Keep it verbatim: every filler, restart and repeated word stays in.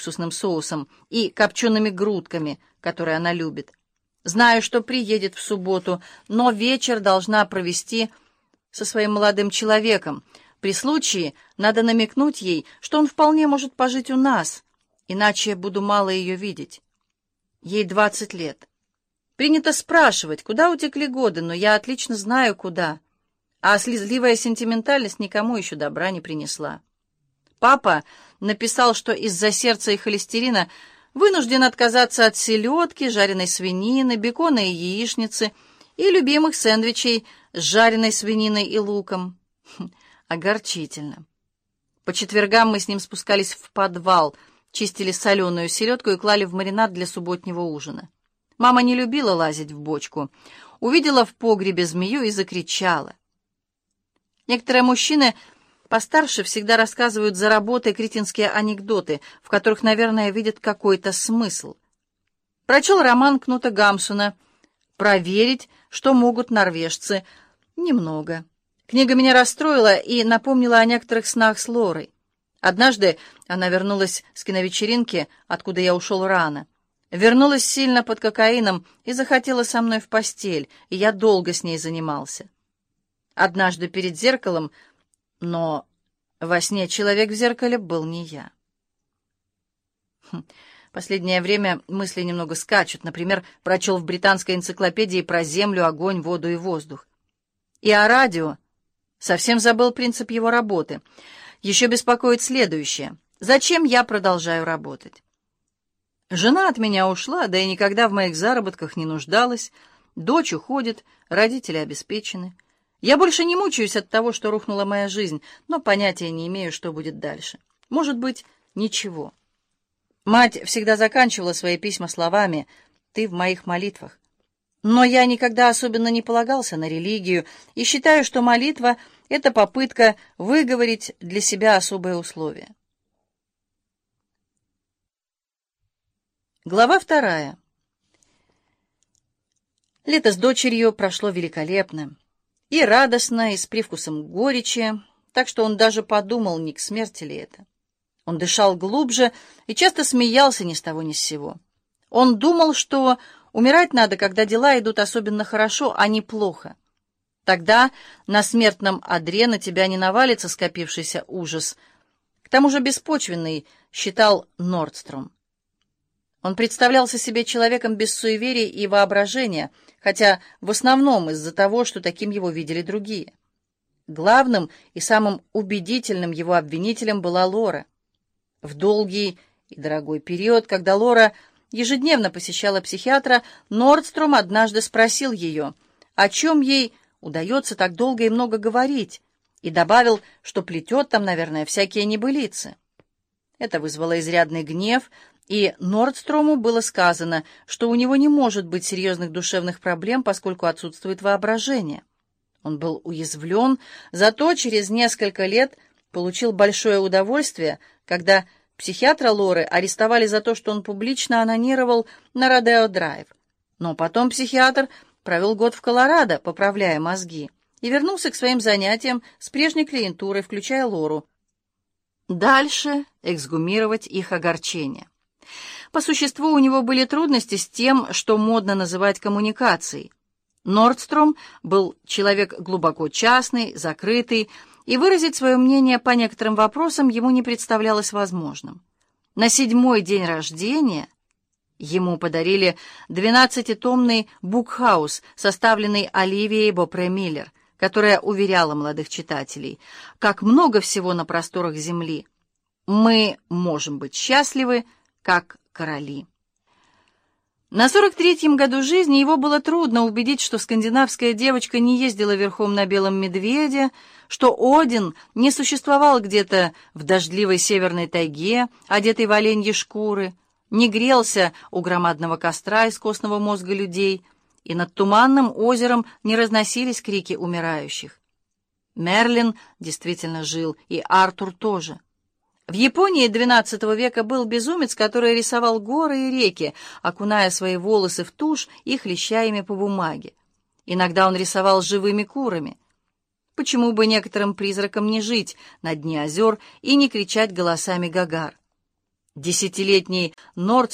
уксусным соусом и копчеными грудками, которые она любит. Знаю, что приедет в субботу, но вечер должна провести со своим молодым человеком. При случае надо намекнуть ей, что он вполне может пожить у нас, иначе буду мало ее видеть. Ей двадцать лет. Принято спрашивать, куда утекли годы, но я отлично знаю, куда. А слезливая сентиментальность никому еще добра не принесла. Папа написал, что из-за сердца и холестерина вынужден отказаться от селедки, жареной свинины, бекона и яичницы и любимых сэндвичей с жареной свининой и луком. Огорчительно. По четвергам мы с ним спускались в подвал, чистили соленую селедку и клали в маринад для субботнего ужина. Мама не любила лазить в бочку. Увидела в погребе змею и закричала. Некоторые мужчины постарше всегда рассказывают за работой кретинские анекдоты, в которых, наверное, видят какой-то смысл. Прочел роман Кнута Гамсуна «Проверить, что могут норвежцы». Немного. Книга меня расстроила и напомнила о некоторых снах с Лорой. Однажды она вернулась с киновечеринки, откуда я ушел рано. Вернулась сильно под кокаином и захотела со мной в постель, и я долго с ней занимался. Однажды перед зеркалом, но во сне человек в зеркале был не я. Хм. Последнее время мысли немного скачут. Например, прочел в британской энциклопедии про землю, огонь, воду и воздух. И о радио. Совсем забыл принцип его работы. Еще беспокоит следующее. Зачем я продолжаю работать? Жена от меня ушла, да и никогда в моих заработках не нуждалась. Дочь уходит, родители обеспечены. Я больше не мучаюсь от того, что рухнула моя жизнь, но понятия не имею, что будет дальше. Может быть, ничего. Мать всегда заканчивала свои письма словами «ты в моих молитвах». Но я никогда особенно не полагался на религию и считаю, что молитва — это попытка выговорить для себя особые условия. Глава вторая. Лето с дочерью прошло великолепно. И радостно, и с привкусом горечи, так что он даже подумал, не к смерти ли это. Он дышал глубже и часто смеялся ни с того ни с сего. Он думал, что умирать надо, когда дела идут особенно хорошо, а не плохо. Тогда на смертном одре на тебя не навалится скопившийся ужас. К тому же беспочвенный, считал Нордстром. Он представлялся себе человеком без суеверий и воображения, хотя в основном из-за того, что таким его видели другие. Главным и самым убедительным его обвинителем была Лора. В долгий и дорогой период, когда Лора ежедневно посещала психиатра, Нордстром однажды спросил ее, о чем ей удается так долго и много говорить, и добавил, что плетет там, наверное, всякие небылицы. Это вызвало изрядный гнев, и Нордстрому было сказано, что у него не может быть серьезных душевных проблем, поскольку отсутствует воображение. Он был уязвлен, зато через несколько лет получил большое удовольствие, когда психиатра Лоры арестовали за то, что он публично онанировал на Родео-драйв. Но потом психиатр провел год в Колорадо, поправляя мозги, и вернулся к своим занятиям с прежней клиентурой, включая Лору. Дальше эксгумировать их огорчения. По существу у него были трудности с тем, что модно называть коммуникацией. Нордстром был человек глубоко частный, закрытый, и выразить свое мнение по некоторым вопросам ему не представлялось возможным. На седьмой день рождения ему подарили двенадцатитомный букхаус, составленный Оливией Бопре-Миллер, которая уверяла молодых читателей, как много всего на просторах земли. Мы можем быть счастливы, как короли. На сорок третьем году жизни его было трудно убедить, что скандинавская девочка не ездила верхом на белом медведе, что Один не существовал где-то в дождливой северной тайге, одетый в оленьи шкуры, не грелся у громадного костра из костного мозга людей, и над туманным озером не разносились крики умирающих. Мерлин действительно жил, и Артур тоже. В Японии двенадцатого века был безумец, который рисовал горы и реки, окуная свои волосы в тушь и хлеща ими по бумаге. Иногда он рисовал живыми курами. Почему бы некоторым призракам не жить на дне озер и не кричать голосами гагар? Десятилетний Норд